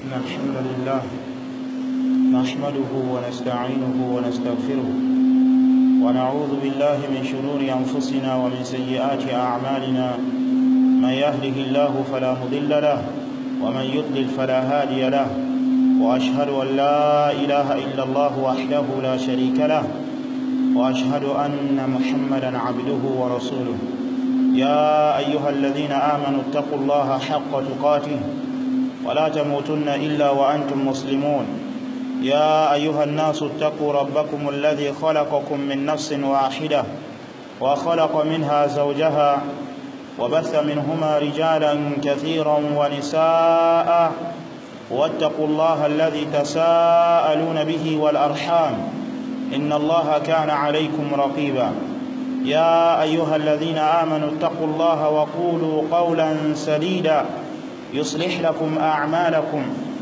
إن الحمد لله نحمده ونستعينه ونستغفره ونعوذ بالله من شرور أنفسنا ومن سيئات أعمالنا. من يهده الله فلا مضل له ومن يضلل فلا هادي له، وأشهد أن لا إله إلا الله وحده لا شريك له، وأشهد أن محمدا عبده ورسوله. يا أيها الذين آمنوا اتقوا الله حق تقاته ولا تموتن إلا وأنتم مسلمون. يا أيها الناس اتقوا ربكم الذي خلقكم من نفس واحدة وخلق منها زوجها وبث منهما رجالا كثيرا ونساء، واتقوا الله الذي تساءلون به والأرحام إن الله كان عليكم رقيبا. يا أيها الذين آمنوا اتقوا الله وقولوا قولا سديدا يصلح لكم أعمالكم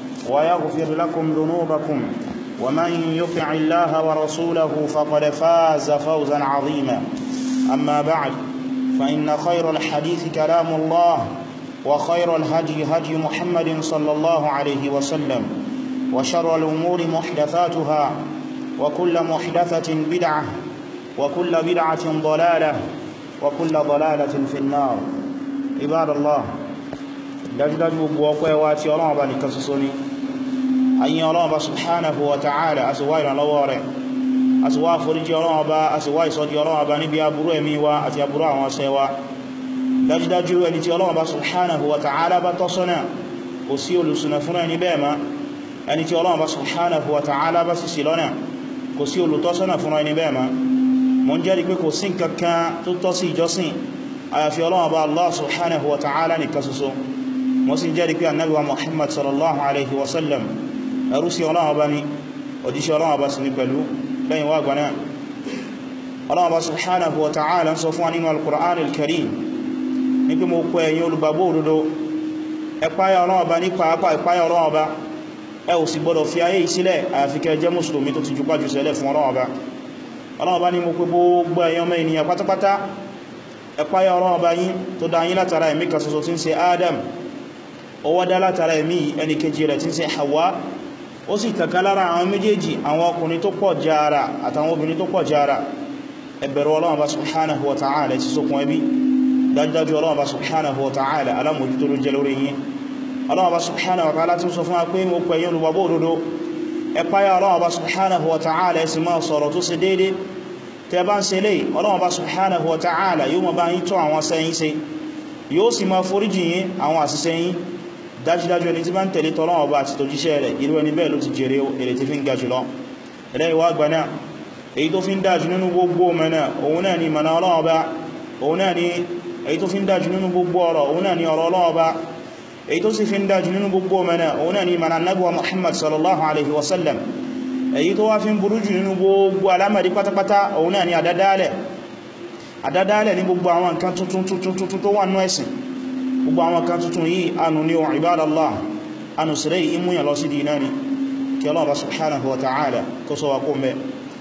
ويغفر لكم ذنوبكم، ومن يطع الله ورسوله فقد فاز فوزا عظيما. أما بعد، فإن خير الحديث كلام الله، وخير الهدي هدي محمد صلى الله عليه وسلم، وشر الأمور محدثاتها، وكل محدثة بدعة، وكل بدعة ضلالة، وكل ضلالة في النار. عباد الله، dájúdájú gbogbo ọpẹ́ wa tí Ọlọ́run bá nìkan ṣoṣo ni. Ayin Ọlọ́run bá subhanahu wa ta'ala, a sì wá ìrànlọ́wọ́ rẹ̀, a sì wá foríjì Ọlọ́run bá, a sì wá ìsọ́dí Ọlọ́run bá níbi aburú ẹ̀mí wa àti aburú àwọn ọ̀sẹ̀ wa. Dájúdájú ẹni tí Ọlọ́run bá subhanahu wa ta'ala bá tọ́ sọ́nà, kò sí olùṣìnà fún ẹni bẹ́ẹ̀ ma. Ẹni tí Ọlọ́run bá subhanahu wa ta'ala bá sì ṣì lọ́nà, kò sí olùtọ́sọ́nà fún ẹni bẹ́ẹ̀ ma. Mo ń jẹ́rìí pé kò sí nǹkankan tó tọ́ sí ìjọsìn àyàfi Ọlọ́run bá Allah subhanahu wa ta'ala nìkan ṣoṣo. Mo sì jẹ́rìí pé Ànábì wa Muhammad sallallahu alaihi wasallam ẹrú sí Ọlọ́run bá ní, òjíṣẹ́ Ọlọ́run bá sì ní pẹ̀lú lẹ́yìn wá gbaná. Ọlọ́run bá subhanahu wa ta'ala sọ fún wa nínú al-Qur'an al-Karim ní pé mo kọ ẹ̀yin olùgbàgbọ́ òdodo, ẹ páyà Ọlọ́run bá ní pàápàá ìpáyà Ọlọ́run bá, ẹ ò sì gbọdọ̀ fi ayé ìsílẹ̀ àyàfi kẹ́ jẹ́ mùsùlùmí tó ti jùpájù sẹ́lẹ̀ fún Ọlọ́run bá. Ọlọ́run bá ní mo pé gbogbo ẹ̀yin ọmọ ènìyàn pátápátá, ẹ páyà Ọlọ́run bá yín tó dá yín látara ẹ̀mí kan ṣoṣo tí ń ṣe Adam, ó wá dá látara ẹ̀mí ẹni kejì rẹ̀ tí ń ṣe Hawa, ó sì kàkà lára àwọn méjèèjì àwọn ọkùnrin tó pọ̀ jára àtàwọn obìnrin tó pọ̀ jára. Ẹ bẹ̀rù Ọlọ́run bá subhanahu wa ta'ala ti sókun ẹbí. Dájúdájú Ọlọ́run bá subhanahu wa ta'ala alámòjútó ló jẹ́ lórí yín. Ọlọ́run bá subhanahu wa ta'ala ti sọ fún wa pé mo pè yín olùgbàgbọ́ òdodo, ẹ páyà Ọlọ́run bá subhanahu wa ta'ala ẹ sì máa sọ̀rọ̀ tó ṣe déédé. Tẹ́ bá ń ṣe lé, Ọlọ́run bá subhanahu wa ta'ala yóò máa bá yín tọ́ àwọn sẹ́yìn ṣe, yóò sì máa foríjì yín àwọn àṣìṣe yín. Dájúdájú ẹni tí bá ń tẹ̀lé t'Ọlọ́run Ọba àti tòjíṣẹ́ rẹ̀, irú ẹni bẹ́ẹ̀ ló ti jèrè èrè tí fi ń ga jùlọ. Ẹlẹ́yìn wá gbaná, èyí tó fi ń dájú nínú gbogbo mẹ́nà òun náà ni mọ̀nà Ọlọ́run Ọba, òun náà ni èyí tó fi ń dájú nínú gbogbo ọ̀rọ̀ òun náà ni ọ̀rọ̀ Ọlọ́run Ọba, èyí tó sì fi ń dájú nínú gbogbo mẹ́nà òun náà ni mọ̀nà Ànábì wa Muhammad sallallahu alaihi wasallam. Èyí tó wá fi ń burú jù nínú gbogbo alámàrí pátápátá òun náà ni àdádálẹ̀ ní gbogbo àwọn nǹkan tuntun tó wà nínú ẹ̀sìn. Gbogbo àwọn kan tuntun yìí anu ni wa ibadallah, anu sirai imuyan lọ sí dínà ni, kí Allah bá subhanahu wa ta'ala kó sọ wa kó mẹ́.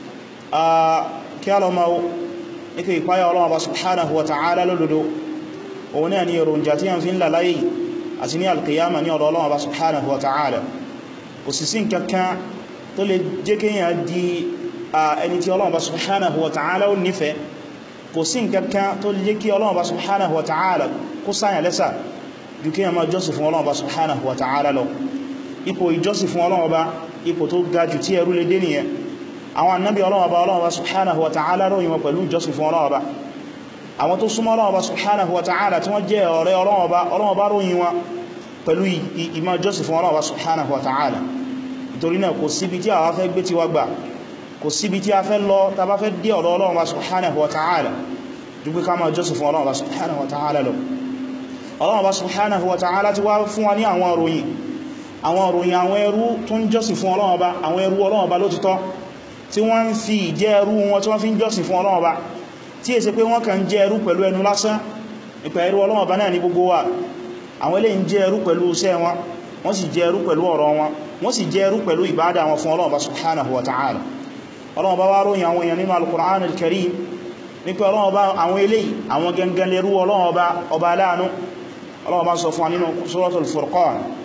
Kí a lọ máa ikú ìpáyà Allah bá subhanahu wa ta'ala lódodo, òun náà ni èròjà tí a fi ń lalayi àti ní alqiyama ní ọ̀dọ̀ Allah bá subhanahu wa ta'ala. Kò sì sí nǹkankan tó lè jẹ́ kéèyàn di ẹni tí Allah bá subhanahu wa ta'ala ó nífẹ̀ẹ́. Kò sí nǹkankan tó lè jẹ́ kí Allah bá subhanahu wa ta'ala kó sáyàn lẹ́sà jù kí a máa jọ́sìn fún Ọlọ́run Ọba subhanahu wa ta'ala lọ. Ipò ìjọ́sìn fún Ọlọ́run Ọba, ipò tó ga jù tí ẹrú lè dé nìyẹn. Àwọn annabi Ọlọ́run Ọba subhanahu wa ta'ala ròyìn wọn pẹ̀lú ìjọ́sìn fún Ọlọ́run Ọba. Àwọn tó súnmọ́ Ọlọ́run Ọba subhanahu wa ta'ala tí wọ́n jẹ́ ọ̀rẹ́ Ọlọ́run Ọba ròyìn wọn pẹ̀lú ìmá jọ́sìn fún Ọlọ́run Ọba subhanahu wa ta'ala. Nítorí náà kò síbi tí a fẹ́ gbé ti wá gbà, kò síbi tí a fẹ́ lọ tá bá fẹ́ dé ọ̀dọ̀ Ọlọ́run Ọba subhanahu wa ta'ala jù pé ká máa jọ́sìn fún Ọlọ́run Ọba subhanahu wa ta'ala lọ. Ọlọ́run Ọba subhanahu wa ta'ala ti wá fún wa ní àwọn òròyìn àwọn ẹrú tó ń jọ́sìn fún Ọlọ́run Ọba, àwọn ẹrú Ọlọ́run Ọba lótìtọ́ tí wọ́n ń fi ìjẹ́ ẹrú wọn tí wọ́n fi ń jọ́sìn fún Ọlọ́run Ọba, tí è ṣe pé wọ́n kàn jẹ́ ẹrú pẹ̀lú ẹnu lásán. Ìpẹ̀ ẹrú Ọlọ́run Ọba náà ní gbogbo wa. Àwọn eléyìí ń jẹ́ ẹrú pẹ̀lú iṣẹ́ wọn, wọ́n sì jẹ́ ẹrú pẹ̀lú ọ̀rọ̀ wọn, wọ́n sì jẹ́ ẹrú pẹ̀lú ìbádà wọn fún Ọlọ́run Ọba subhanahu wa ta'ala. Ọlọ́run Ọba wá ròyìn àwọn èèyàn nínú al-Qur'an al-Karim ní pé Ọlọ́run Ọba àwọn eléyìí àwọn gangan lẹ́rú Ọlọ́run Ọba aláàánú. Ọlọ́run bá sọ fún wa nínú Suratul Furqan,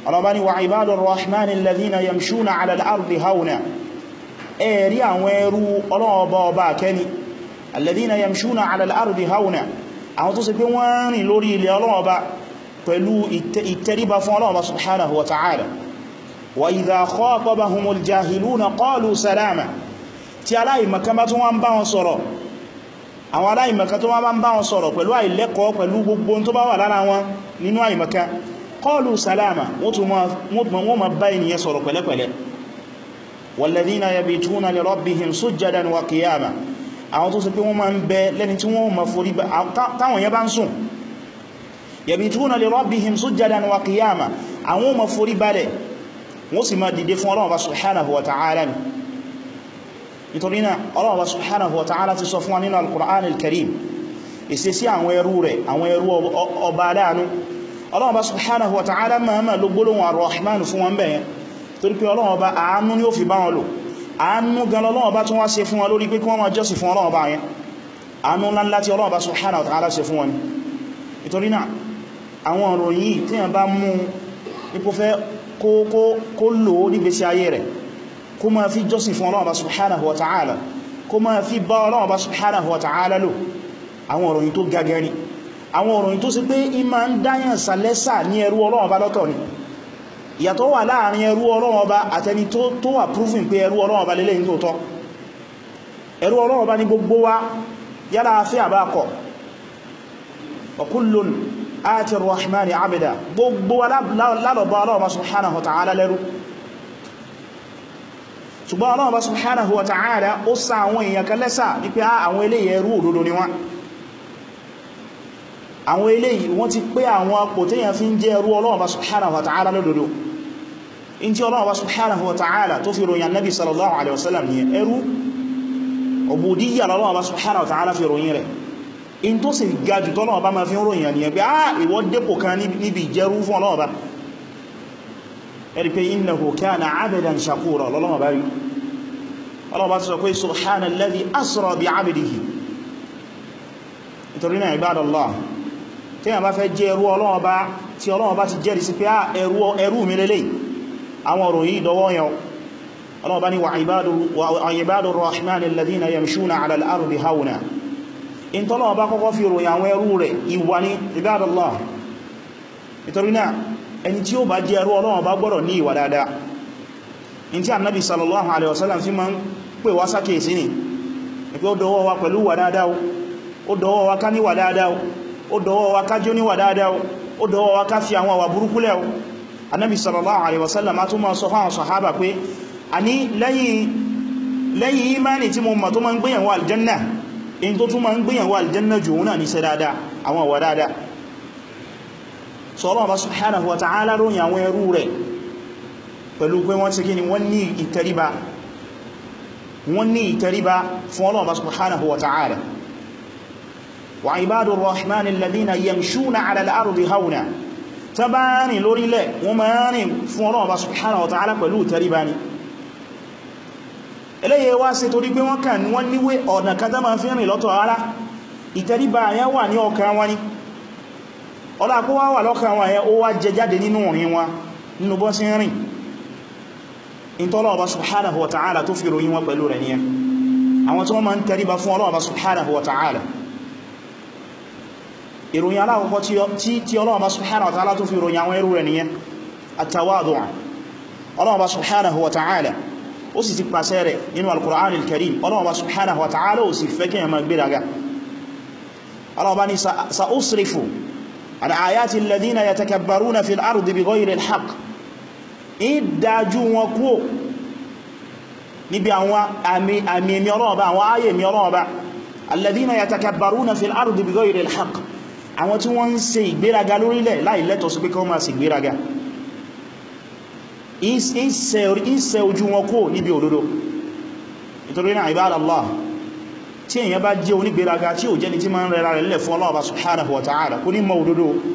ọlọ́ba ni wa ibadur rahmani alladhina yamshuna ala al-ardi hawna ẹ̀rí àwọn ẹrú ọlọ́ọba ọba kẹni alladhina yamshuna ala al-ardi hawna àwọn tó sì pé wọ́n rìn lórí ilẹ̀ ọlọ́ọba pẹ̀lú ìtẹríba fún ọlọ́ọba subhanahu wa ta'ala wa idha khatabahumul jahiluna qalu salama tí aláìmọ̀kan bá tún wọ́n bá wọn sọ̀rọ̀ àwọn aláìmọ̀kan tó wọ́n bá wọn sọ̀rọ̀ pẹ̀lú àìlẹ́kọ̀ọ́ pẹ̀lú gbogbo tó bá wà lára wọn nínú àìmọ̀kan qalu salama wọ́n ma bá ènìyàn sọ̀rọ̀ pẹ̀lẹ́pẹ̀lẹ́ walladhina yabituna li rabbihim sujjadan wa qiyama àwọn tó sì pé wọ́n ma ń bẹ lẹ́ni tí wọ́n ma forí táwọn yẹn bá ń sùn yabituna li rabbihim sujjadan wa qiyama àwọn ma forí balẹ̀ wọ́n sì ma dìde fún Ọlọ́run subhanahu wa ta'ala ni nítorí náà Ọlọ́run subhanahu wa ta'ala ti sọ fún wa nínú al-Qur'an al-Karim ìṣesí àwọn ẹrú rẹ̀ àwọn ẹrú ọba aláàánú Ọlọ́run subhanahu wa ta'ala máa ló gbólóhùn ar-Rahman fún wọn bẹ̀yẹn torí pé Ọlọ́run ọba àánú ni ó fi bá wọn lò àánú gan Ọlọ́run ọba tún wá ṣe fún wọn lórí pé kí wọ́n máa jọ́sìn fún Ọlọ́run ọba yẹn àánú ńlá tí Ọlọ́run subhanahu wa ta'ala ṣe fún wọn nítorí náà àwọn ọ̀rọ̀ yìí tí wọ́n bá mú ipò fẹ́ kó lò nígbésí ayé rẹ̀ kó máa fi jọ́sìn fún Ọlọ́run subhanahu wa ta'ala kó máa fi bá Ọlọ́run subhanahu wa ta'ala lò àwọn ọ̀rọ̀ yìí tó gagẹ́ ni àwọn ọ̀rọ̀ yìí tó sì pé ìmá ń dáyàn sàlẹ́sà ní ẹrú Ọlọ́run ọba lọ́tọ̀ ni ìyàtọ̀ wà láàrin ẹrú Ọlọ́run ọba àtẹni tó wà proving pé ẹrú Ọlọ́run ọba lélẹ́yìn tó tọ́ ẹrú Ọlọ́run ọba ní gbogbo wa yálà afẹ́ àbákọ̀ wa kullun áti ar-Rahmani abda gbogbo wa lálọ́bá Ọlọ́run subhanahu wa ta'ala lẹ́rú ṣùgbọ́n Ọlọ́run subhanahu wa ta'ala ó sa àwọn èèyàn kan lẹ́sà ní pé àwọn eléyìí ẹrú òdodo ni wọ́n àwọn eléyìí wọ́n ti pé àwọn apò téèyàn fi ń jẹ́ ẹrú Ọlọ́run subhanahu wa ta'ala lódodo in tí Ọlọ́run subhanahu wa ta'ala tó fi ròyìn Nabi sallallahu alaihi wasallam ní ẹrú ubudiyya Ọlọ́run subhanahu wa ta'ala fi ròyìn rẹ̀ in tó sì gajù tọ́lọ́run bá ma fi ròyìn ní ẹgbẹ́ ìwọ dépò kan níbi ìjẹrú fún Ọlọ́run bá ẹ̀rí pé innahu kana 'abdan shakura Ọlọ́run bá rí Ọlọ́run bá sọ pé subhanalladhi asra bi 'abdihi nítorí náà ibadallah tí a bá fẹ́ jẹ́ ẹrú Ọlọ́run bá tí Ọlọ́run bá ti jẹ́rìí sí pé ẹrú mi lélẹ̀ àwọn ọ̀rọ̀ yìí dọwọ́ yẹn Ọlọ́run bá ní wa ibadur rahmani alladhina yamshuna 'ala al-ardi hawna in tọ́lọ́run bá kọ́kọ́ fi ròyìn àwọn ẹrú rẹ̀ ìwà ní ibadallah nítorí náà ẹni tí ó bá jẹ́ ẹrú Ọlọ́run bá gbọ́dọ̀ ní ìwà dáadáa in tí Ànábì sallallahu alaihi wasallam fi máa ń pè wá sákèsí ni pé ó dọwọ́ wa pẹ̀lú wà dáadáa ó dọwọ́ wa ká níwà dáadáa ó dọwọ́ wa ká jó níwà dáadáa ó dọwọ́ wa ká fi àwọn àwà burúkú lẹ̀ Ànábì sallallahu alaihi wasallam tún máa sọ fáwọn sàhábà pé a ní lẹ́yìn imani tí mo mọ̀ tó máa ń gbéyàn wọ aljanna in tó tún máa ń gbéyàn wọ aljanna jù náà ní ṣe dáadáa àwọn àwà dáadáa sọ́rọ̀ bá subhanahu wa ta'ala ròyìn àwọn ẹrú rẹ̀ pẹ̀lú pé wọ́n ti gini wọ́n ní ìtẹríba fún Ọlọ́run subhanahu wa ta'ala wa ibadur rahmani alladhina yamshuna 'ala al-ardi hawna tabani lórílẹ̀ wọ́n máa rìn fún Ọlọ́run subhanahu wa ta'ala pẹ̀lú ìtẹríba ni eléyẹ wá sí torí pé wọ́n níwé ọ̀nà kan tá máa fi rìn lọ́tọ̀ ara ìtẹríba yẹn wà ní ọkàn wọn ni ọlá kó wá wà lọ́kàn wọn yẹn ó wá jẹ jáde nínú orin wọn nínú bọ́ sí rìn in tọ́lọ̀ ọba subhanahu wa ta'ala tó fi ròyìn wọn pẹ̀lú rẹ̀ ní ẹ àwọn tí wọ́n ma ń tẹríba fún ọlọ́ọ̀bá subhanahu wa ta'ala ìròyìn aláwọ̀kọ́ tí ọlọ́ọ̀bá subhanahu wa ta'ala tó fi ròyìn àwọn ẹrú rẹ̀ ní ẹ at-tawadu'a ọlọ́ọ̀bá subhanahu wa ta'ala ó sì ti pàṣẹ rẹ̀ nínú al-Qur'an al-Karim ọlọ́ọ̀bá subhanahu wa ta'ala ó sì fẹ́ kí ẹmà gbéraga ọlọ́ọ̀bá ní sa'usrifu an ayati alladhina yatakabbaruna fil ardi bighayri al-haqq ìdájú wọn kúrò níbi àwọn àmì ẹ̀mí ọlọ́ọ̀bá àwọn ayé ẹ̀mí ọlọ́ọ̀bá alladhina yatakabbaruna fil ardi bighayri al-haqq àwọn tí wọ́n ń ṣe ìgbéraga lórílẹ̀ láì lẹ́tọ̀ọ́ sí pé kí wọ́n máa ṣe ìgbéraga ìṣẹ́ ojú wọn kúrò níbi òdodo nítorí náà ibadallah tí èyàn bá jẹ́ onígbéraga tí ò jẹ́ ni tí máa ń rẹra rẹ̀ lẹ̀ fún ọlọ́ọ̀bá subhanahu wa ta'ala kò ní mọ̀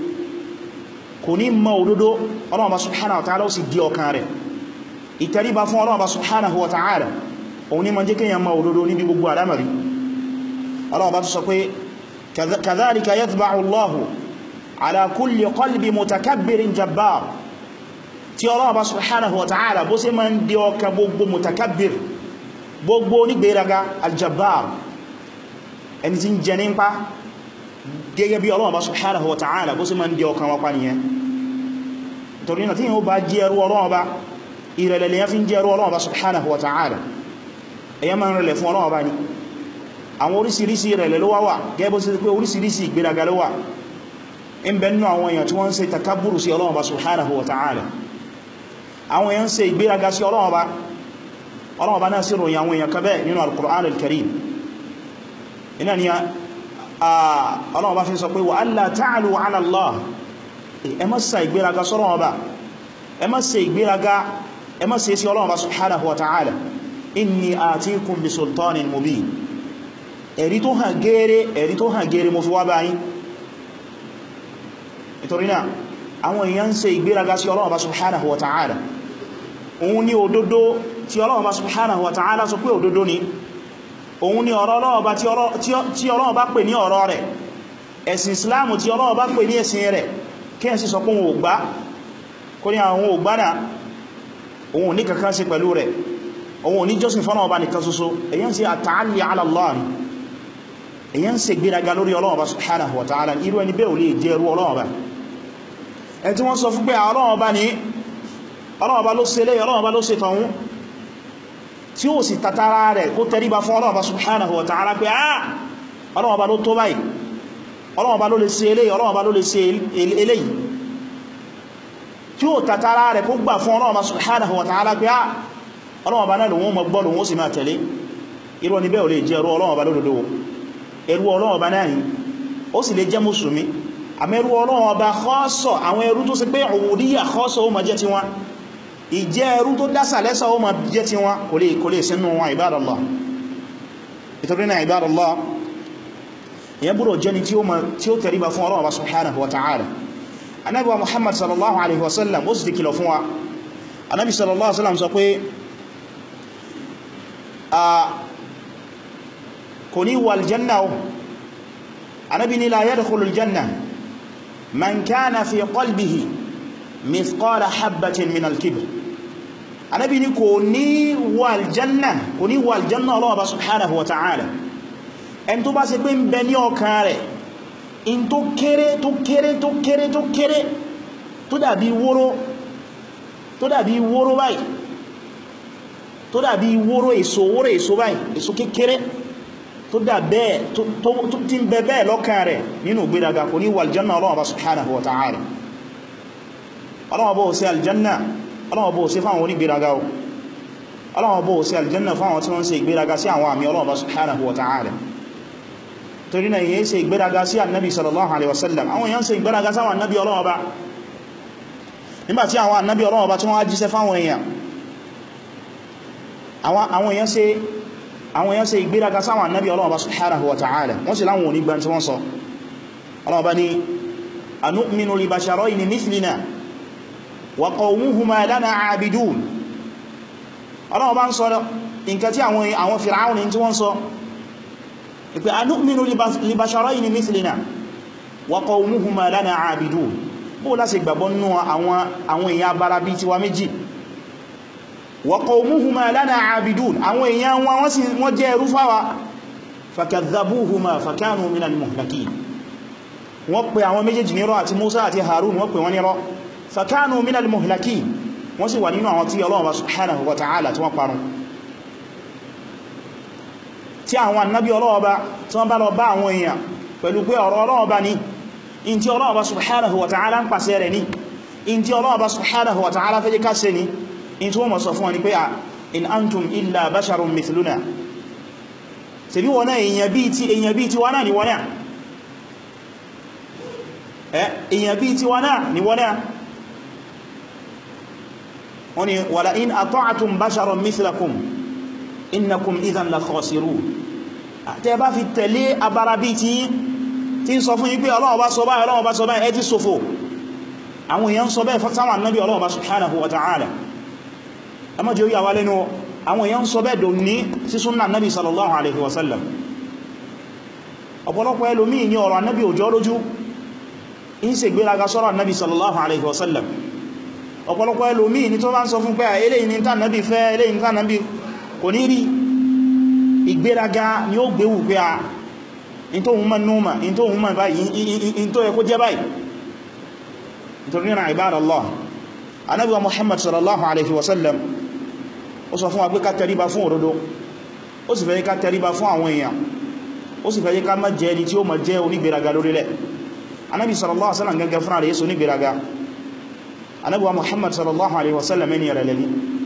òdodo ọlọ́ọ̀bá subhanahu wa ta'ala ó sì di ọkàn rẹ̀ ìtẹríba fún ọlọ́ọ̀bá subhanahu wa ta'ala òun ní ma jẹ́ kíyàn mọ̀ òdodo níbi gbogbo àdámàrí ọlọ́ọ̀bá tó sọ pé kadhalika yathba'u Allahu ala kulli qalbi mutakabbirin jabbar tí Ọlọ́run bá subhanahu wa ta'ala bó ṣe máa ń dé ọkàn gbogbo mutakabbir, gbogbo onígbéraga aljabbar, ẹni tí ń jẹ nípa, gẹ́gẹ́ bí Ọlọ́run bá subhanahu wa ta'ala bó ṣe máa ń dé ọkàn wọn pa nìyẹn. torí náà tí yíò bá jẹ́ ẹrú Ọlọ́run bá, ìrẹ̀lẹ̀ yẹn fi ń jẹ́ ẹrú Ọlọ́run bá subhanahu wa ta'ala, ẹ̀yẹ máa ń rẹ̀lẹ̀ fún Ọlọ́run bá ní. àwọn orísìírísìí ìrẹ̀lẹ̀ ló wà, gẹ́gẹ́ bó ṣe pé orísìírísìí ìgbéraga ló wà. in bẹ nínú àwọn èèyàn tí wọ́n ń ṣe takabburu sí Ọlọ́run bá subhanahu wa ta'ala, àwọn èèyàn ń ṣe ìgbéraga sí Ọlọ́run bá. Ọlọ́run bá náà sí ròyìn àwọn èèyàn kan bẹ́ẹ̀ nínú al-Qur'an al-Karim. iná ni Ọlọ́run bá fi sọ pé wa alla ta'alu 'ala Allah, ẹ má ṣe ìgbéraga sí Ọlọ́run bá, ẹ má ṣe ìgbéraga, ẹ má ṣe sí Ọlọ́run bá subhanahu wa ta'ala. inni atikum bi sultanin mubin, ẹ̀rí tó hàn gẹ́rẹ́ mo fi wá báyìí. nítorí náà àwọn èèyàn ń ṣe ìgbéraga sí Ọlọ́run bá subhanahu wa ta'ala. òun ni òdodo tí Ọlọ́run bá subhanahu wa ta'ala sọ pé òdodo ni, òun ni ọ̀rọ̀ Ọlọ́run bá tí Ọlọ́run bá pè ní ọ̀rọ̀ rẹ̀, ẹ̀sìn Islamu tí Ọlọ́run bá pè ní ẹ̀sìn rẹ̀, kí ẹ sì sọ pé òun ò gbà, kó ní àwọn ò gbà náà, òun ò ní kankan sí pẹ̀lú rẹ̀, òun ò ní jọ́sìn fọ́nà ọba nìkan ṣoṣo. èyàn sí at-ta'alli 'ala Allah, èyàn sì gbéraga lórí Ọlọ́run bá subhanahu wa ta'ala. irú ẹni bẹ́ẹ̀ ò lè jẹ́ ẹrú Ọlọ́run bá. ẹni tí wọ́n sọ fún pé Ọlọ́run bá ní, Ọlọ́run bá ló ṣe lé, Ọlọ́run bá ló ṣe tọ̀hún, tí ó sì tàtàrà rẹ̀ kó tẹríba fún Ọlọ́run bá subhanahu wa ta'ala pé Ọlọ́run bá ló tó báyìí, Ọlọ́run bá ló lè ṣe eléyìí, Ọlọ́run bá ló lè ṣe eléyìí, tí ó tàtàrà rẹ̀ kó gbà fún Ọlọ́run bá subhanahu wa ta'ala pé Ọlọ́run bá náà lòun mọ̀ gbọ́, lòun sì máa tẹ̀lé. irú ẹni bẹ́ẹ̀ ò lè jẹ́ ẹrú Ọlọ́run bá lódodo. ẹrú Ọlọ́run bá náà ni ó sì lè jẹ́ mùsùlùmí, àmọ́ ẹrú Ọlọ́run bá khassa, àwọn ẹrú tó ṣe pé ubudiyya khassa ó máa jẹ́ ti wọn, ìjẹ́ ẹrú tó dásà lẹ́sà ó máa jẹ́ ti wọn, kò lè sínú wọn. ibadallah, ìtorí náà ibadallah, ìyẹn búrò jẹ́ni tí ó tẹríba fún Ọlọ́run bá subhanahu wa ta'ala. Ànábì wa Muhammad sallallahu alaihi wasallam ó sì ti kìlọ̀ fún wa. Ànábì sallallahu alaihi wasallam sọ pé kò ní wà aljanna o. Ànábì ní la yadkhulu aljanna man kana fi qalbihi mithqala habbatin min al-kibr. Ànábì ní kò ní wà aljanna Ọlọ́run bá subhanahu wa ta'ala ẹni tó bá ṣe pé ń bẹ ní ọkàn rẹ̀ in tó kéré tó dàbí wóró báyìí, tó dàbí wóró èso báyìí, èso kékeré tó dà bẹ́ẹ̀ tó ti ń bẹ bẹ́ẹ̀ lọ́kàn rẹ̀ nínú gbéraga, kò ní wà aljanna Ọlọ́run bá subhanahu wa ta'ala. Ọlọ́run bó ṣe aljanna, Ọlọ́run bó ṣe fáwọn onígbéraga o, Ọlọ́run bó ṣe aljanna fáwọn tí wọ́n ṣe ìgbéraga sí àwọn àmì Ọlọ́run bá subhanahu wa ta'ala. torí náà yìí ṣe ìgbéraga sí annabi sallallahu alaihi wasallam, àwọn èèyàn ṣe ìgbéraga sáwọn annabi Ọlọ́run bá, nígbàtí àwọn annabi Ọlọ́run bá tí wọ́n á jíṣẹ́ fáwọn èèyàn, àwọn èèyàn ṣe ìgbéraga sáwọn annabi Ọlọ́run bá subhanahu wa ta'ala, wọ́n sì láwọn onígbà tí wọ́n sọ. Ọlọ́run bá ní anu'minu li basharayni mithlina wa qawmuhuma lana 'abidun. Ọlọ́run bá ń sọ nǹkan tí àwọn Fir'aun tí wọ́n sọ pé anu'minu li basharayni mithlina wa qawmuhuma lana 'abidun, bó láti gbàgbọ́ nínú àwọn èèyàn abara bí tiwa méjì, wa qawmuhuma lana 'abidun, àwọn èèyàn wọ́n jẹ́ ẹrú fáwa, fakadhabuhuma fakanu minal muhlakin. wọ́n pè àwọn méjèèjì nírọ́, àti Musa àti Harun wọ́n pè wọ́n nírọ́, fakanu minal muhlakin, wọ́n sì wà nínú àwọn tí Ọlọ́run subhanahu wa ta'ala tí wọ́n parun. tí àwọn annabi Ọlọ́run tí wọ́n bá lọ bá àwọn èèyàn pẹ̀lú pé ọ̀rọ̀ Ọlọ́run ní in tí Ọlọ́run subhanahu wa ta'ala ń pàṣẹ rẹ̀ ní, in tí Ọlọ́run subhanahu wa ta'ala fẹ́ jẹ́ ká ṣe ní, in tí wọ́n mọ̀ sọ fún wọn ni pé in antum illa basharun mithluna, ṣe bí wọ́n náà èèyàn bí ti wọ́n náà ni wọ́n náà, èèyàn bí ti wọ́n náà ni wọ́n náà. wọ́n ni wala in ata'tum basharan mithlakum innakum idhan la khasirun. tẹ́ bá fi tẹ̀lé abara bí tí ń sọ fún yín pé Ọlọ́run bá sọ báyìí, Ọlọ́run bá sọ báyìí, ẹ ti ṣòfò. àwọn èèyàn sọ bẹ́ẹ̀ sáwọn annabi Ọlọ́run bá subhanahu wa ta'ala. ẹ má jẹ́ orí àwá lẹ́nu, àwọn èèyàn sọ bẹ́ẹ̀ dòní sí súnnà annabi sallallahu alaihi wasallam. ọ̀pọ̀lọpọ̀ ẹlòmíì ní ọ̀rọ̀ annabi òjò lójú, in ṣe gbéraga sọ́rọ̀ annabi sallallahu alaihi wasallam. ọ̀pọ̀lọpọ̀ ẹlòmíì ní tó bá ń sọ fún pé eléyìí ní tàn nábì fẹ́ eléyìí ní tàn nábì kò ní rí ìgbéraga ni ó gbéwù pé a in tó hun mọ́ númà in tó hun mọ́ báyìí in tó yẹ kó jẹ́ báyìí nítorí náà ibadallah Ànábì wa Muhammad sallallahu alaihi wasallam ó sọ fún wa pé ká tẹríba fún òdodo ó sì fẹ́ ká tẹríba fún àwọn èèyàn ó sì fẹ́ ká má jẹ́ ẹni tí ó má jẹ́ onígbéraga lórílẹ̀ Ànábì sallallahu alaihi wasallam gẹ́gẹ́ fún àríyẹ́sọ onígbéraga Ànábì wa Muhammad sallallahu alaihi wasallam ẹni rẹ̀ lẹ́ni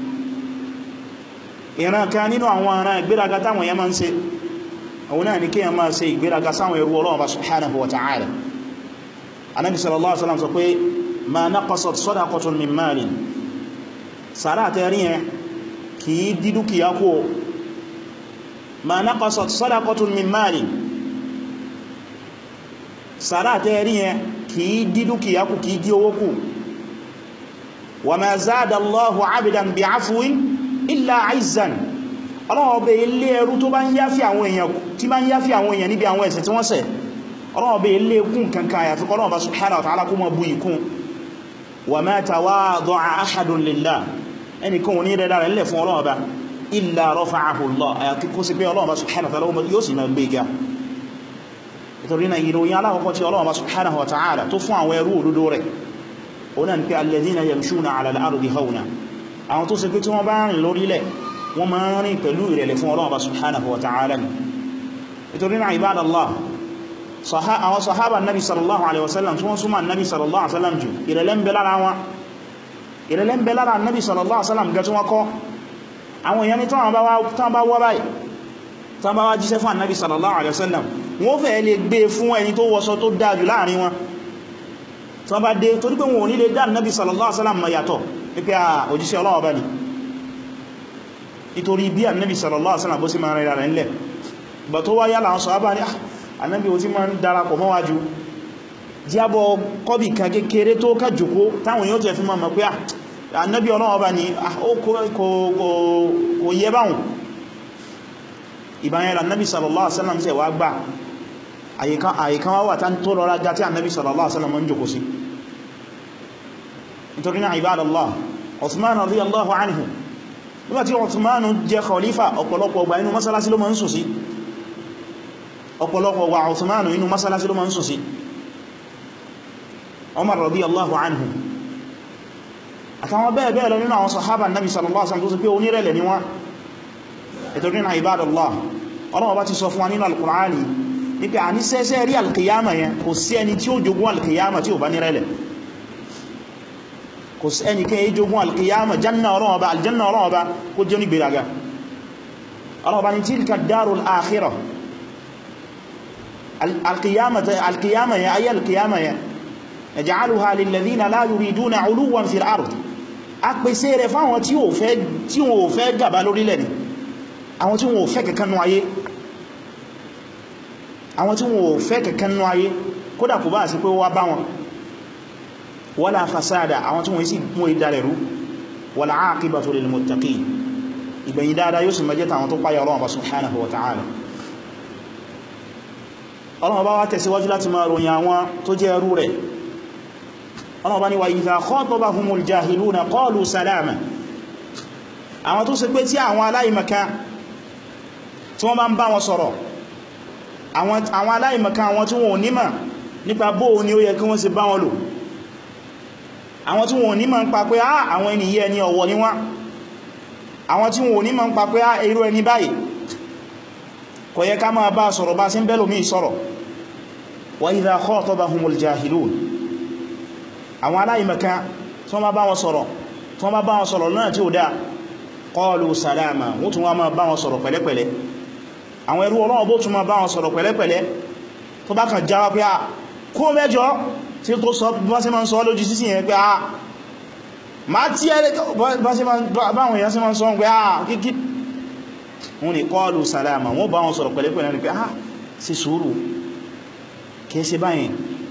ìran kan nínú àwọn ará ìgbéraga táwọn èèyàn máa ń ṣe àwọn náà ní kí èèyàn máa ṣe ìgbéraga sáwọn ẹrú Ọlọ́run bá subhanahu wa ta'ala Ànábì sallallahu alaihi wasallam sọ pé ma naqasat sadaqatun min malin sàrá àtẹ́rí yẹn kìí dí dúkìá kú ma naqasat sadaqatun min malin sàrá àtẹ́rí yẹn kìí dí dúkìá kú kìí dí owó kú wa ma zada Allahu 'abdan bi'afwin illa 'izzan Ọlọ́run ọbẹ̀ ilé ẹrú tó bá ń yáfí àwọn èèyàn níbi àwọn ẹ̀ṣẹ̀ tí wọ́n ṣẹ̀ Ọlọ́run ọbẹ̀ ilé kún kankan àyàfi Ọlọ́run bá subhanahu wa ta'ala kó mọ́ bú ikún wa ma tawaada'a ahadun lillah ẹnìkan ò ní rẹ̀ dára ilẹ̀ fún Ọlọ́run bá illa rafa'ahu Allah àyàkí kó sí pé Ọlọ́run bá subhanahu wa ta'ala yóò sì máa gbé ga ìtorí na ìròyìn alákọ̀ọ́kọ́ tí Ọlọ́run bá subhanahu wa ta'ala tó fún àwọn ẹrú òdodo rẹ̀ òun náà ni pé alladhina yamshuna 'ala al-ardi hawna àwọn tó ṣe pé tí wọ́n bá rìn lórílẹ̀ wọ́n máa rìn pẹ̀lú ìrẹ̀lẹ̀ fún Ọlọ́run bá subhanahu wa ta'ala ìtorí na ibadallah àwọn sahaba nabi sallallahu alaihi wasallam tí wọ́n súnmọ́ nabi sallallahu alaihi wasallam jù ìrẹ̀lẹ̀ ń bẹ lára wọn ìrẹ̀lẹ̀ ń bẹ lára nabi sallallahu alaihi wasallam gẹ́ tí wọ́n kọ́ àwọn èèyàn ni tán bá wọ́ báyìí tán bá wá jíṣẹ́ fún nabi sallallahu alaihi wasallam wọ́n fẹ́ lè gbé fún ẹni tó wọṣọ tó dájú láàrin wọn tán bá dé torí pé wọn ò ní lè dá nabi sallallahu alaihi wasallam yàtọ̀ pé a òjíṣẹ́ Ọlọ́run bá ní nítorí bí nabi sallallahu alaihi wasallam bó sì máa rẹ̀ rẹ̀ ńlẹ̀ bà tó wáyá láwọn sàhábà ní Ànábì ó ti máa ń darapọ̀ mọ́wájú díàbọ̀ kọ́bì kan kékeré tó ká jòkó táwọn yóò tẹ́ fi máa mọ̀ pé Ànábì Ọlọ́run bá ní kò yẹ báhùn ìbáyẹ̀lá Ànábì sallallahu alaihi wasallam ṣe wá gbà àyíká wá wà tán tó rọra gá tí Ànábì sallallahu alaihi wasallam ń jòkó sí nítorí náà ibadallah Uthman radiyallahu anhu nígbàtí Uthman jẹ́ khalifa ọ̀pọ̀lọpọ̀ ọgbà inú mọ́sálásí ló máa ń sùn sí ọ̀pọ̀lọpọ̀ ọgbà Uthman inú mọ́sálásí ló máa ń sùn sí Umar radiyallahu anhu àtàwọn bẹ́ẹ̀ bẹ́ẹ̀ lọ nínú àwọn sahaba nabi sallallahu alaihi wasallam tó sì pé onírẹ̀lẹ̀ ni wọ́n nítorí náà ibadallah Ọlọ́run bá ti sọ fún wa nínú al-Qur'ani ní pé a ní sẹ́sẹ́ rí al-qiyama yẹn kò sí ẹni tí ó jogún al-qiyama tí ó bá nírẹ̀lẹ̀ kò sí ẹni kẹ́ jogún al-qiyama janna Ọlọ́run Ọba aljanna Ọlọ́run Ọba kó jẹ́ ní gbéraga Ọlọ́run Ọba ní tilka ad-darul akhirah al-qiyama ya ayé al-qiyama ya naj'aluha lilladhina la yuriduna 'uluwan fil ard a pèsè rẹ̀ fáwọn tí wọ́n fẹ́ gàbá lórílẹ̀ ni àwọn tí wọ́n fẹ́ kankanú ayé àwọn tí wọ́n fẹ́ kankanú ayé kódà kò bá sí pé wá bá wọn wala fasada àwọn tí wọ́n sì mú ìdálẹ̀rú wal 'aqibatu lil muttaqin ìgbẹ̀yìn dáadáa yóò sì mẹ́jẹ́ tàwọn tó páyà Ọlọ́run subhanahu wa ta'ala Ọlọ́run bá wá tẹ̀síwájú láti máa ròyìn àwọn tó jẹ́ ẹrú rẹ̀ Ọlọ́run bá ní wa idha khatabahumul jahiluna qalu salama àwọn tó ṣe pé tí àwọn aláìmọ̀kan tí wọ́n bá ń bá wọn sọ̀rọ̀ àwọn aláìmọ̀kan àwọn tí wọ́n ò nímọ̀ nípa bóò ni ó yẹ kí wọ́n ṣe bá wọn lò àwọn tí wọ́n ò nímọ̀ ń pa pé àwọn ènìyàn ẹni ọ̀wọ̀ ni wọ́n àwọn tí wọ́n ò nímọ̀ ń pa pé irú ẹni báyìí kò yẹ ká máa bá sọ̀rọ̀ bá sí ń bẹ́lòmí sọ̀rọ̀ wa idha khatabahumul jahilun àwọn aláìmọ̀kan tí wọ́n bá wọn sọ̀rọ̀ náà tí ó dá qalu salama wọ́n tún wá máa bá wọn sọ̀rọ̀ pẹ̀lẹ́pẹ̀lẹ́ àwọn ẹrú Ọlọ́run bó tún máa bá wọn sọ̀rọ̀ pẹ̀lẹ́pẹ̀lẹ́ tó bá kàn jáwá pé kó mẹ́jọ tí tó sọ bá sí máa ń sọ lójú sísì yẹn pé ma tí báwọn èèyàn sí máa ń sọ pé kíkí wọ́n ni qalu salama wọ́n bá wọn sọ̀rọ̀ pẹ̀lẹ́pẹ̀lẹ́ ní pé sí sùúrù kìí ṣe báyìí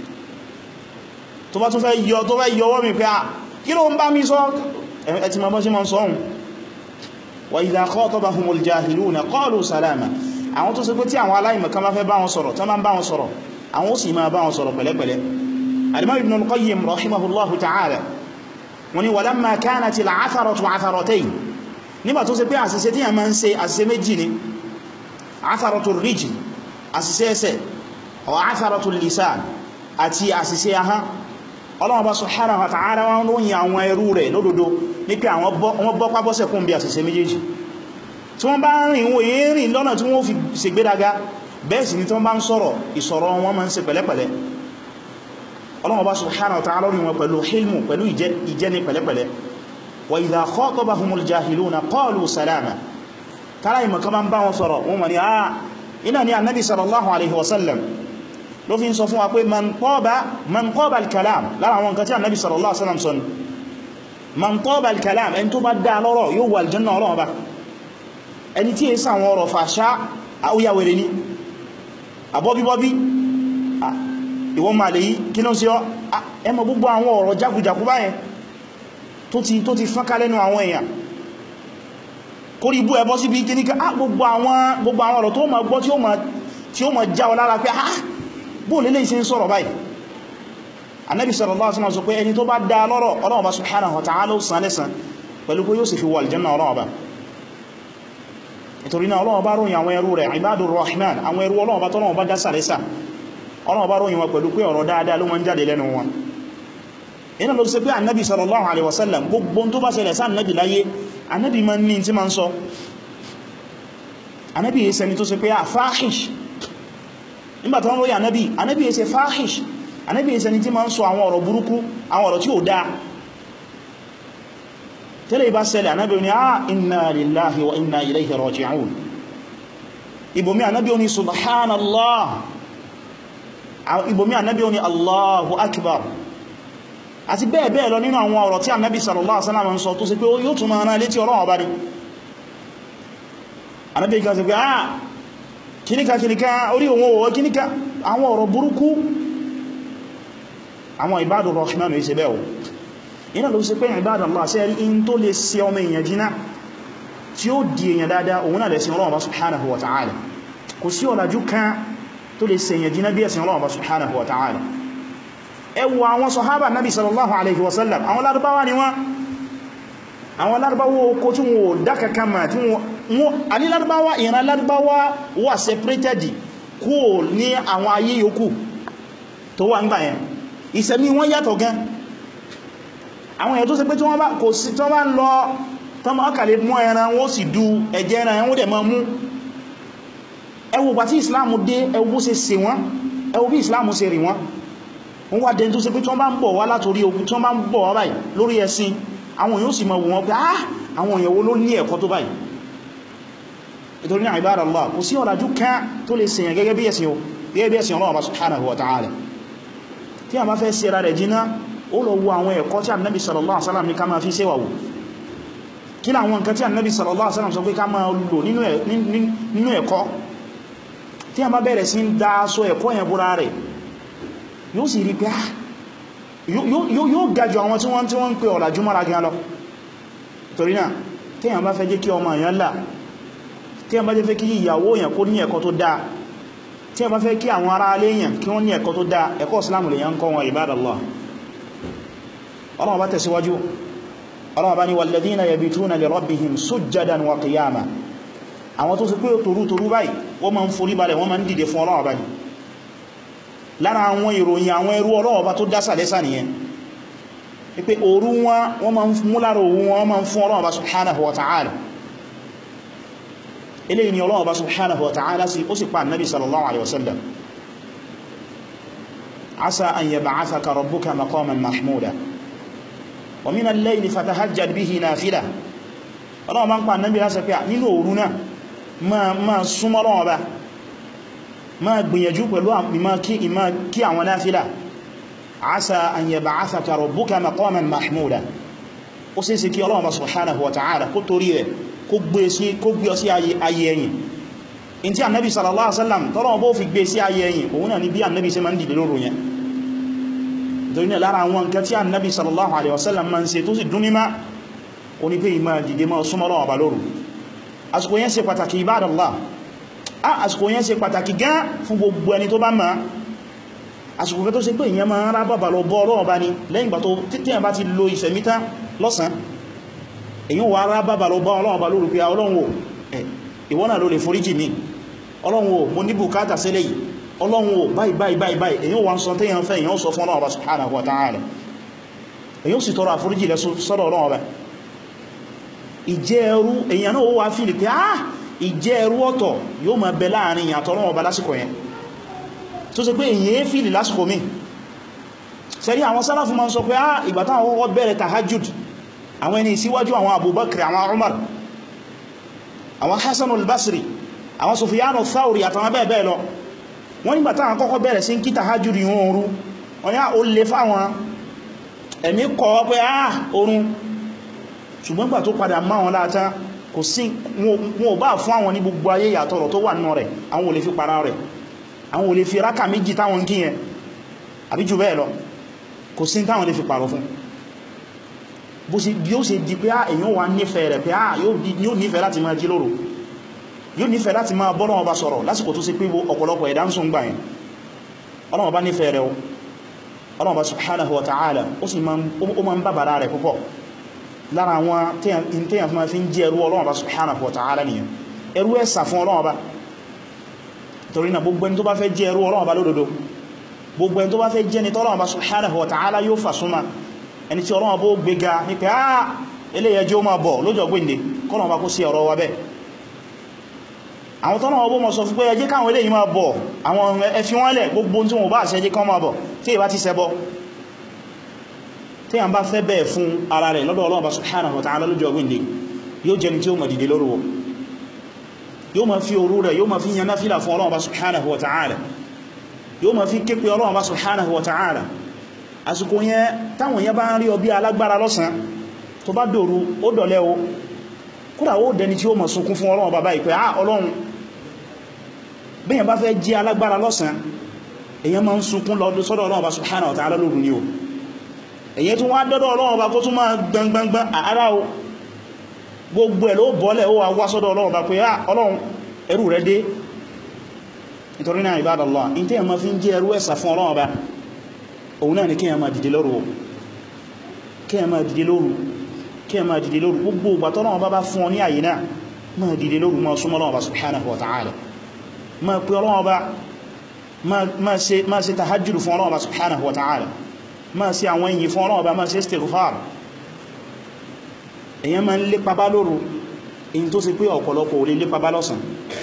tó bá tún fẹ́ yọwọ́ mi pé kí ló ń bá mi sọ ẹ̀tì ma bọ́ sí ma ń sọ́hun wa idha khatabahumul jahiluna qalu salama àwọn tó ṣe pé tí àwọn aláìmọ̀kan bá fẹ́ bá wọn sọ̀rọ̀ tán bá ń bá wọn sọ̀rọ̀ àwọn ó sì máa bá wọn sọ̀rọ̀ pẹ̀lẹ́pẹ̀lẹ́ Al-Imam Ibn al-Qayyim rahimahullahu ta'ala wọ́n ní walamma kanat al-'atharatu 'atharatayn nígbà tó ṣe pé àṣìṣe tí a máa ń ṣe àṣìṣe méjì ni atharatu rijl àṣìṣe ẹsẹ̀ wa atharatu lisan àti àṣìṣe ahán Ọlọ́run Ọba subhanahu wa ta'ala wọ́n ròyìn àwọn ẹrú rẹ̀ lódodo ní pé àwọn bọ́pá bọ́sẹ̀ kún bí àṣìṣe méjèèjì tí wọ́n bá rìn wọ́n yìí rìn lọ́nà tí wọ́n fi ṣe gbéraga bẹ́ẹ̀ sì ni tí wọ́n bá ń sọ̀rọ̀ ìsọ̀rọ̀ wọn máa ń ṣe pẹ̀lẹ́pẹ̀lẹ́ Ọlọ́run Ọba subhanahu wa ta'ala ròyìn wọn pẹ̀lú hilmu pẹ̀lú ìjẹni pẹ̀lẹ́pẹ̀lẹ́ wa idha khatabahumul jahiluna qalu salama tàrà ìmọ̀ kan bá wọn sọ̀rọ̀ wọn mọ̀ ní iná ni annabi sallallahu alaihi wasallam ló fi ń sọ fún wa pé man taba al-kalam lára àwọn nǹkan tí annabi sallallahu alaihi wasallam sọ ni man taba al-kalam ẹni tó bá dá lọ́rọ̀ yóò wà aljanna Ọlọ́run Ọba ẹni tí è sáwọn ọ̀rọ̀ fàṣá àwúyàwèrè ní àbọ́bíbọ́bí ìwọ́n ma lè yí kí ló ń ṣe ọ́ ẹmọ gbogbo àwọn ọ̀rọ̀ jákùjákù báyẹn tó ti fọ́nká lẹ́nu àwọn èèyàn kó rí bú ẹbọ́ sí bí kí ní ká gbogbo àwọn ọ̀rọ̀ tó ma gbọ́ tí ó ma já ọ lára pé bó lè ṣe ń sọ̀rọ̀ báyìí Ànábì sallallahu alaihi wasallam sọ pé ẹni tó bá dá lọ́rọ̀ Ọlọ́run Ọba subhanahu wa ta'ala ó san lẹ́san pẹ̀lú pé yóò sì fi wọ aljanna Ọlọ́run Ọba nítorí náà Ọlọ́run Ọba ròyìn àwọn ẹrú rẹ̀ ibadur rahman àwọn ẹrú Ọlọ́run Ọba tọ́lọ́run Ọba dá sàrẹ́sà Ọlọ́run Ọba ròyìn wọn pẹ̀lú pé ọ̀rọ̀ dáadáa ló máa ń jáde lẹ́nu wọn iná ló ṣe pé Ànábì sallallahu alaihi wasallam gbogbo tó bá ṣẹlẹ̀ sáà Ànábì láyé Ànábì ma ní tí ma ń sọ Ànábì yìí ṣẹni tó ṣe pé fáhìṣ nígbàtí wọ́n ròyìn Ànábì yìí ṣe fáhìṣ Ànábì yìí ṣẹni tí ma ń sọ àwọn ọ̀rọ̀ burúkú àwọn ọ̀rọ̀ tí ó dáa tẹ́lẹ̀ ìbá ṣẹlẹ̀ Ànábì ní inna lillahi wa inna ilayhi raji'un ibòmí Ànábì ní subhanallah ibòmí Ànábì ní Allahu akbar àti bẹ́ẹ̀ bẹ́ẹ̀ lọ nínú àwọn ọ̀rọ̀ tí Ànábì sallallahu alaihi wasallam ń sọ tó sì pé yóò tún máa rán létí Ọlọ́run Ọba ní Ànábì kan sì pé kíníkà orí òun òwò kíníkà àwọn ọ̀rọ̀ burúkú àwọn ibadur rahman ní ṣe bẹ́ẹ̀ o iná ló sì pé ibadallah sí ẹ̀rí in tó lè ṣe ọmọ èèyàn jiná tí ó di èèyàn dáadáa òun náà lè sin Ọlọ́run Ọba subhanahu wa ta'ala kò sí ọ̀làjú kan tó lè ṣe èèyàn jiná bí ẹ̀sìn Ọlọ́run Ọba subhanahu wa ta'ala ẹwọ àwọn sọ̀hábà nábi sallallahu alaihi wasallam àwọn lárúbáwá ni wọ́n àwọn lárúbáwá oko tí wọ́n dákàkà mà tí wọ́n alí lárúbáwá ìran lárúbáwá wà separated kó ní àwọn ayé yòókù tó wà ń gbà yẹn ìṣẹ̀mí wọ́n yàtọ̀ gan àwọn èèyàn tó ṣe pé tí wọ́n bá kò sí tó bá ń lọ tó máa kàlẹ̀ mọ́ ẹran wọ́n sì du ẹ̀jẹ̀ ẹran wọ́n dẹ̀ máa mú ẹwọ bá tí Islam dé ẹwọ bó ṣe ṣe wọ́n ẹwọ bí Islam ṣe rí wọ́n wọ́n wá dẹni tó ṣe pé tí wọ́n bá ń bọ̀ wá látorí ogun tí wọ́n bá ń bọ̀ wá báyìí lórí ẹṣin àwọn èèyàn sì mọ̀ wọ́n pé àwọn èèyàn wo ló ní ẹ̀kọ́ tó báyìí nítorí ní ibadallah kò sí ọ̀làjú kan tó lè ṣèyàn gẹ́gẹ́ bí ẹ̀sìn Ọlọ́run subhanahu wa ta'ala tí a bá fẹ́ ṣe ra rẹ̀ jiná ó lọ wo àwọn ẹ̀kọ́ tí Ànábì sallallahu alaihi wasallam ní ká máa fi ṣe wà wò kí láwọn nǹkan tí Ànábì sallallahu alaihi wasallam sọ pé ká máa lò nínú ẹ̀kọ́ tí a bá bẹ̀rẹ̀ sí ń dá aṣọ ẹ̀kọ́ yẹn búra rẹ̀ yóò sì rí pé yóò gajù àwọn tí wọ́n ń pè ọ̀làjú mọ́ra gan lọ torí náà tí a bá fẹ́ jẹ́ kí ọmọ èèyàn là tí a bá fẹ́ kí ìyàwó èèyàn kó ní ẹ̀kọ́ tó dáa tí a bá fẹ́ kí àwọn ará alé èèyàn kí wọ́n ní ẹ̀kọ́ tó dáa ẹ̀kọ́ Islam lè yán kọ́ wọn ibadallah Ọlọ́run bá tẹ̀síwájú Ọlọ́run bá ní walladhina yabituna li rabbihim sujjadan wa qiyama àwọn tó sì pé torú báyìí wọ́n máa ń forí balẹ̀ wọ́n máa ń dìde fún Ọlọ́run bá ní lára àwọn ìròyìn àwọn ẹrú Ọlọ́run bá tó dásà lẹ́sà nìyẹn pé òru wọ́n máa ń mú lára òun wọ́n máa ń fún Ọlọ́run bá subhanahu wa ta'ala eléyìí ni Ọlọ́run bá subhanahu wa ta'ala sí ó sì pa annabi sallallahu alaihi wasallam asa an yab'athaka rabbuka maqaman mahmuda wa min al-layli fatahajjad bihi nafila Ọlọ́run bá ń pa annabi láti pé nínú òru náà ma súnmọ́ Ọlọ́run bá ma gbìyànjú pẹ̀lú kí àwọn náfílà asa an yab'athaka rabbuka maqaman mahmuda ó sì sí kí Ọlọ́run bá subhanahu wa ta'ala kó torí rẹ̀ kó gbé ọ sí ayé ẹ̀yìn in tí annabi sallallahu alaihi wasallam tọ́lọ́wọ́ bó fi gbé sí ayé ẹ̀yìn òun náà ni bí annabi ṣe ma ń dìde lóru yẹn torí náà lára àwọn nǹkan tí annabi sallallahu alaihi wasallam ma ń ṣe tó sì dún níma o ní pé ìmá dìde ma súnmọ́ Ọlọ́run Ọba lóru àsìkò yẹn ṣe pàtàkì ibadallah àsìkò yẹn ṣe pàtàkì gan fún gbogbo ẹni tó bá ma àsìkò kan tó ṣe pé èyàn máa ń rá bàbà lọ bọ́ Ọlọ́run bá ní lẹ́yìn ìgbà tó tíyàn bá ti lo ìṣẹ̀mítá lọ́sàn èyàn wà rá bàbà lọ bá Ọlọ́run bá lórí pé Ọlọ́run o ìwọ náà ló lè foríjì mi, Ọlọ́run o mo ní bùkátà sílẹ̀ yìí, Ọlọ́run o báyìí èyàn wà ń sọ téyàn fẹ́ èyàn sọ fún Ọlọ́run subhanahu wa ta'ala, èyàn sì tọrọ àforíjì lẹ sọ́dọ̀ Ọlọ́run bá. ìjẹ́ ẹrú èyàn náà wà fíìlì pé ìjẹ́ ẹrú ọ̀tọ̀ yóò máa bẹ láàrin ìyàtọ̀ Ọlọ́run bá lásìkò yẹn tó ṣe pé èyàn fíìlì lásìkò mi. sẹ́rí àwọn sálàfù máa ń sọ pé ìgbà táwọn wọ́n bẹ̀rẹ̀ tahajjud àwọn ẹni síwájú àwọn Abubakar àwọn Umar àwọn Hassan al-Basri àwọn Sufyan al-Thawri àtàwọn bẹ́ẹ̀ bẹ́ẹ̀ lọ, wọ́n nígbà táwọn kọ́kọ́ bẹ̀rẹ̀ sí kí tahajjud yìí oòrù wọ́n ní ó lè fáwọn ẹ̀mí kọ́ pé oòrùn, ṣùgbọ́n gbà tó padà máa wọn láta kò sí wọn ò bá fún àwọn ní gbogbo ayé yàtọ̀rọ̀ tó wà nínú rẹ̀, àwọn ò lè fi para rẹ̀, àwọn ò lè fi rákà méjì táwọn kí yẹn àbí jù bẹ́ẹ̀ lọ, kò sí táwọn lè fi pàrọ̀ fún. bí ó ṣe di pé èyàn wà nífẹ̀ẹ́ rẹ̀ pé yóò nífẹ̀ẹ́ láti máa jí lóru, yóò nífẹ̀ẹ́ láti máa bọ́ Ọlọ́run bá sọ̀rọ̀ lásìkò tó ṣe pé ọ̀pọ̀lọpọ̀ ẹ̀dá ń sùn gbà yẹn. Ọlọ́run bá nífẹ̀ẹ́ rẹ̀ Ọlọ́run bá subhanahu wa ta'ala ó sì máa ń bàbàrà rẹ̀ púpọ̀. lára àwọn tíyàn fún ma fi ń jẹ́ ẹrú Ọlọ́run bá subhanahu wa ta'ala nìyàn, ẹrú ẹ̀sà fún Ọlọ́run bá. torí náà gbogbo ẹni tó bá fẹ́ jẹ́ ẹrú Ọlọ́run bá lódodo, gbogbo ẹni tó bá fẹ́ jẹ́ ni tọ́lọ́run bá subhanahu wa ta'ala yóò fà súnmọ́, ẹni tí Ọlọ́run bó gbéga ní pé eléyẹjọ́ máa bọ̀ lọ́jọ́ gbéǹde, kọ́lọ́run bá kó sí ọ̀rọ̀ wa bẹ́ẹ̀. àwọn tọ́lọ́run bó mọ̀ sọ fún pé ẹjẹ́ káwọn eléyìí máa bọ̀, àwọn ẹfi wọ́n lẹ̀ gbogbo tí wọ́n bá ṣe ẹjẹ́ kan máa bọ̀ tí ìbá ti ṣẹbọ, tí a bá fẹ́ bẹ́ẹ̀ fún ara rẹ̀ lọ́dọ̀ Ọlọ́run subhanahu wa ta'ala lọ́jọ́ gbéǹde, yóò jẹni tí ó máa dìde lóru, yóò máa fi òru rẹ̀ yóò máa fi yan náfílà fún Ọlọ́run subhanahu wa ta'ala, yóò máa fi képe Ọlọ́run subhanahu wa ta'ala. àsìkò yẹn táwọn yẹn bá ń rí ọ bí alágbára lọ́sàn tó bá dòru ó dọ̀lẹ́ o, kúrò ó dẹni tí ó máa sunkún fún Ọlọ́run bàbá ìpẹ́ Ọlọ́run. bíyàn bá fẹ́ jí alágbára lọ́sàn èyàn máa ń sunkún lọ sọ́dọ̀ Ọlọ́run subhanahu wa ta'ala lóru ni o, èyàn tún wá dọ́dọ̀ Ọlọ́run bá kó tún máa gbangbangbang àárá o, gbogbo ẹ̀ ló bọ́lẹ̀ ó wá sọ́dọ̀ Ọlọ́run bá pé Ọlọ́run ẹrú rẹ̀ dé. nítorí náà ibadallah in tí a máa fi ń jẹ́ ẹrú ẹ̀sà fún Ọlọ́run bá òun náà ni kí a máa dìde lóru, kí a máa dìde lóru, kí a máa dìde lóru gbogbo ìgbà t'Ọlọ́run bá fún ọ ní àyè náà máa dìde lóru, máa súnmọ́ Ọlọ́run subhanahu wa ta'ala, máa pè Ọlọ́run bá, máa ṣe tahajjud fún Ọlọ́run subhanahu wa ta'ala, máa ṣe àwọn ìyìn fún Ọlọ́run bá, máa ṣe istighfar. èyàn máa ń lépa bá lóru in tó sì pé ọ̀pọ̀lọpọ̀ ò lè lépa bá lọ́sàn.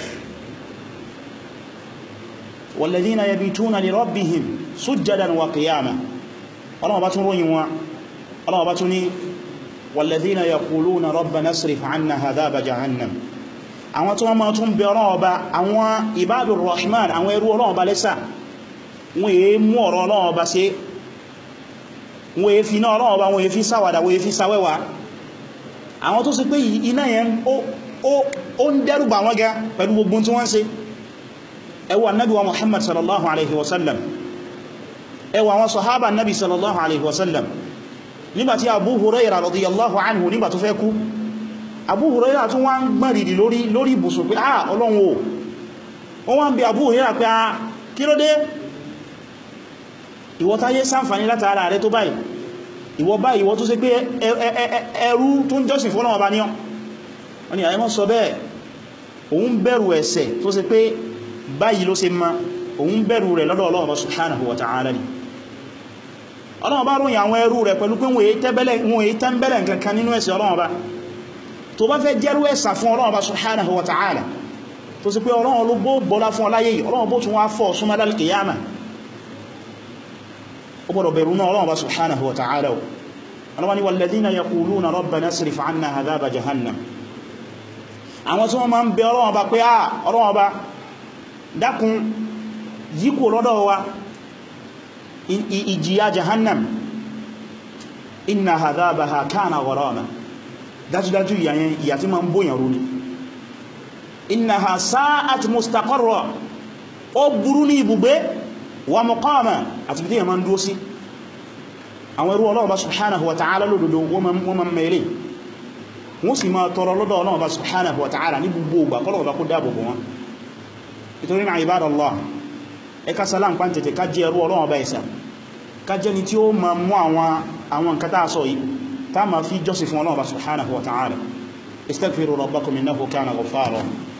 walladhina yabituna li rabbihim sujjadan wa qiyama, Ọlọ́run bá tún ròyìn wọn, Ọlọ́run bá tún ní walladhina yaquluna rabbana asrif 'anna adhaba jahannam. àwọn tó wọ́n máa tún bẹ Ọlọ́run bá, àwọn ibadur rahman, àwọn ẹrú Ọlọ́run bá lẹ́sà, wọ́n èé mú ọ̀rọ̀ Ọlọ́run bá ṣe, wọ́n èé fi náà Ọlọ́run bá, wọ́n èé fi sáwàdà, wọ́n èé fi sáwẹ́wà. àwọn tó sì pé iná yẹn ó ń dẹ́rùbà wọn ga pẹ̀lú gbogbo tí wọ́n ṣe. ẹ wo Ànábì wa Muhammad sallallahu alaihi wasallam, ẹ wo àwọn sahaba Ànábì sallallahu alaihi wasallam. nígbàtí Abu Hurairah radiyallahu anhu nígbà tó fẹ́ kú, Abu Hurairah tún wá ń gbọ́n rìdì lórí ibùsùn pé Ọlọ́run o, wọ́n wá ń bi Abu Hurairah pé kí ló dé, ìwọ táyé ṣàǹfààní látara rẹ tó báyìí, ìwọ báyìí ìwọ tó ṣe pé ẹrú tó ń jọ́sìn fún Ọlọ́run bá ní ọ́. wọ́n ni àyẹ́mọ́ sọ bẹ́ẹ̀, òun bẹ̀rù ẹ̀ṣẹ̀ tó ṣe pé báyìí ló ṣe ma, òun bẹ̀rù rẹ̀ lọ́dọ̀ Ọlọ́run subhanahu wa ta'ala ni. Ọlọ́run bá ròyìn àwọn ẹrú rẹ̀ pẹ̀lú pé wọ́n èé tẹ́mbẹ̀lẹ̀ nǹkan nínú ẹ̀ṣẹ̀ Ọlọ́run bá. tó bá fẹ́ jẹ́rú ẹ̀sà fún Ọlọ́run subhanahu wa ta'ala tó sì pé Ọlọ́run ló bó bọ́lá fún ọláyé, Ọlọ́run bó tún wá fọ́ súnmọ́ lálkìyàmà, ó gbọ́dọ̀ bẹ̀rù náà Ọlọ́run subhanahu wa ta'ala. Ọlọ́run ni walladhina yaquluna rabbana asrif 'anna adhaba jahannam. àwọn tí wọ́n máa ń bẹ Ọlọ́run bá pé Ọlọ́run bá dákun yíkò lọ́dọ̀ wa ìjìyà jahannam, inna adhabaha kana gharama, dájúdájú ìyà tí ma ń bóyàn rú ni. innaha sa'at mustaqarra, ó burú ní ibùgbé, wa muqama, àti bí i ma ń dúó sí. àwọn ẹrú Ọlọ́run subhanahu wa ta'ala lódodo wọ́n ma mẹ́lẹ̀, wọ́n sì ma tọrọ lọ́dọ̀ Ọlọ́run subhanahu wa ta'ala ní gbogbo ìgbà kọ́lọ̀ bá kó dáàbò wọn. nítorí náà ibadallah, ká salam pa tètè ká jẹ́ ẹrú Ọlọ́run Ọba ìsà ká jẹ́ ni tí ó ma mú àwọn nǹkan tá sọ yìí tá ma fi jọ́sìn fún Ọlọ́run Ọba subhanahu wa ta'ala istaghfiru rabbakum innahu kana ghaffara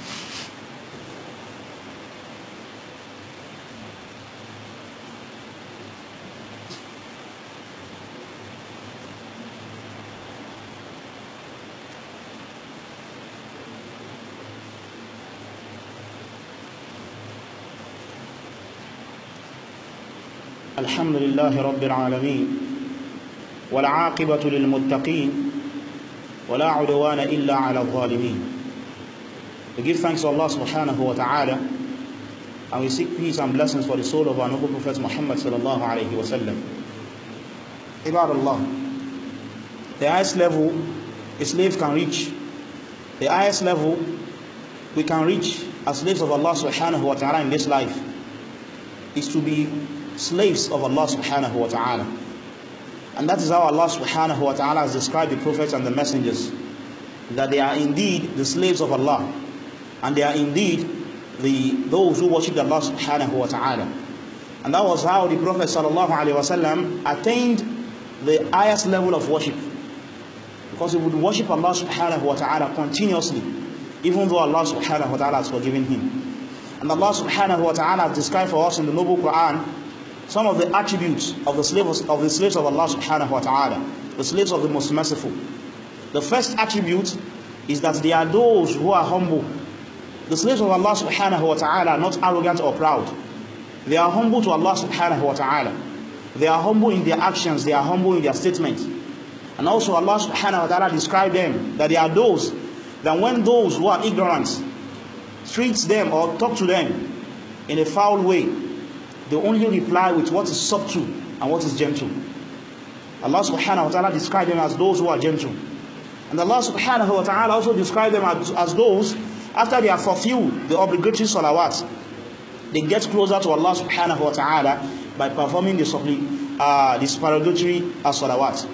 الحمد لله رب العالمين والعاقبة للمتقين ولا عدوان إلا على الظالمين. We give thanks to Allah subhanahu wa ta'ala and we seek peace and blessings for the soul of our noble Prophet Muhammad sallallahu alayhi wa sallam. Ibadallah, the highest level a slave can reach, the highest level we can reach as slaves of Allah subhanahu wa ta'ala in this life is to be slaves of Allah subhanahu wa ta'ala. And that is how Allah subhanahu wa ta'ala has described the prophets and the messengers, that they are indeed the slaves of Allah, and they are indeed those who worship Allah subhanahu wa ta'ala. And that was how the Prophet sallallahu alaihi wasallam attained the highest level of worship, because he would worship Allah subhanahu wa ta'ala continuously, even though Allah subhanahu wa ta'ala has forgiven him. And Allah subhanahu wa ta'ala has described for us in the noble Quran some of the attributes of the slaves of Allah subhanahu wa ta'ala, the slaves of the most merciful. The first attribute is that they are those who are humble. The slaves of Allah subhanahu wa ta'ala are not arrogant or proud. They are humble to Allah subhanahu wa ta'ala. They are humble in their actions, they are humble in their statements. And also Allah subhanahu wa ta'ala described them, that they are those that when those who are ignorant treats them or talk to them in a foul way, they only reply with what is subtle and what is gentle. Allah subhanahu wa ta'ala described them as those who are gentle. And Allah subhanahu wa ta'ala also described them as those, after they have fulfilled the obligatory salawat, they get closer to Allah subhanahu wa ta'ala by performing the supererogatory salawat,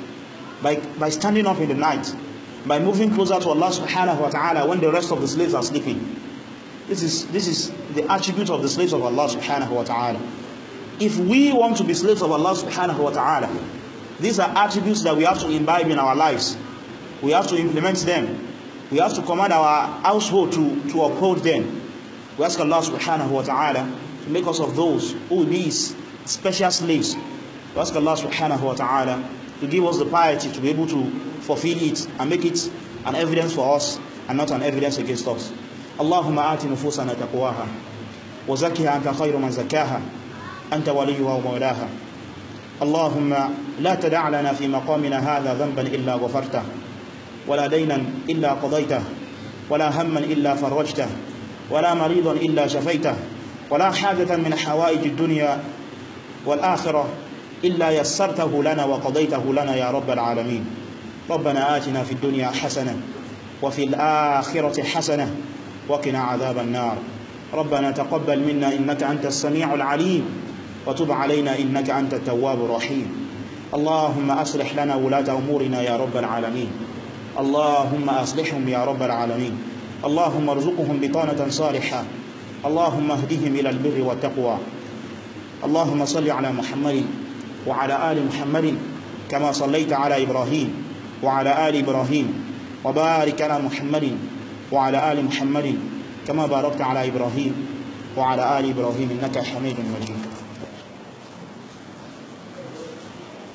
by standing up in the night, by moving closer to Allah subhanahu wa ta'ala when the rest of the slaves are sleeping. This is the attribute of the slaves of Allah subhanahu wa ta'ala. If we want to be slaves of Allah subhanahu wa ta'ala, these are attributes that we have to imbibe in our lives. We have to implement them. We have to command our household to uphold them. We ask Allah subhanahu wa ta'ala to make us of those who will be His special slaves. We ask Allah subhanahu wa ta'ala to give us the piety to be able to fulfill it and make it an evidence for us and not an evidence against us. Allahumma ati nufusana taqwaha wa zakkiha anta khayru man zakkaha anta waliyuha wa mawlaha. Allahumma la tada' lana fi maqamina hadha dhanban illa ghafartah wala daynan illa qadaytah wala hamman illa farajtah wala maridan illa shafaytah wala hajatan min hawaij ad-dunya wal akhirah illa yassartahu lana wa qadaytahu lana ya rabbal alamin. ربنا آتنا في الدنيا حسنة وفي الآخرة حسنة وقنا عذاب النار. ربنا تقبل منا إنك أنت السميع العليم وتب علينا إنك أنت التواب الرحيم. اللهم أصلح لنا ولاة أمورنا يا رب العالمين. اللهم أصلحهم يا رب العالمين. اللهم ارزقهم بطانة صالحة. اللهم اهدهم إلى البر والتقوى. اللهم صل على محمد وعلى آل محمد كما صليت على إبراهيم وعلى آل إبراهيم وبارك على محمد وعلى آل محمد كما باركت على إبراهيم وعلى آل إبراهيم إنك حميد مجيد.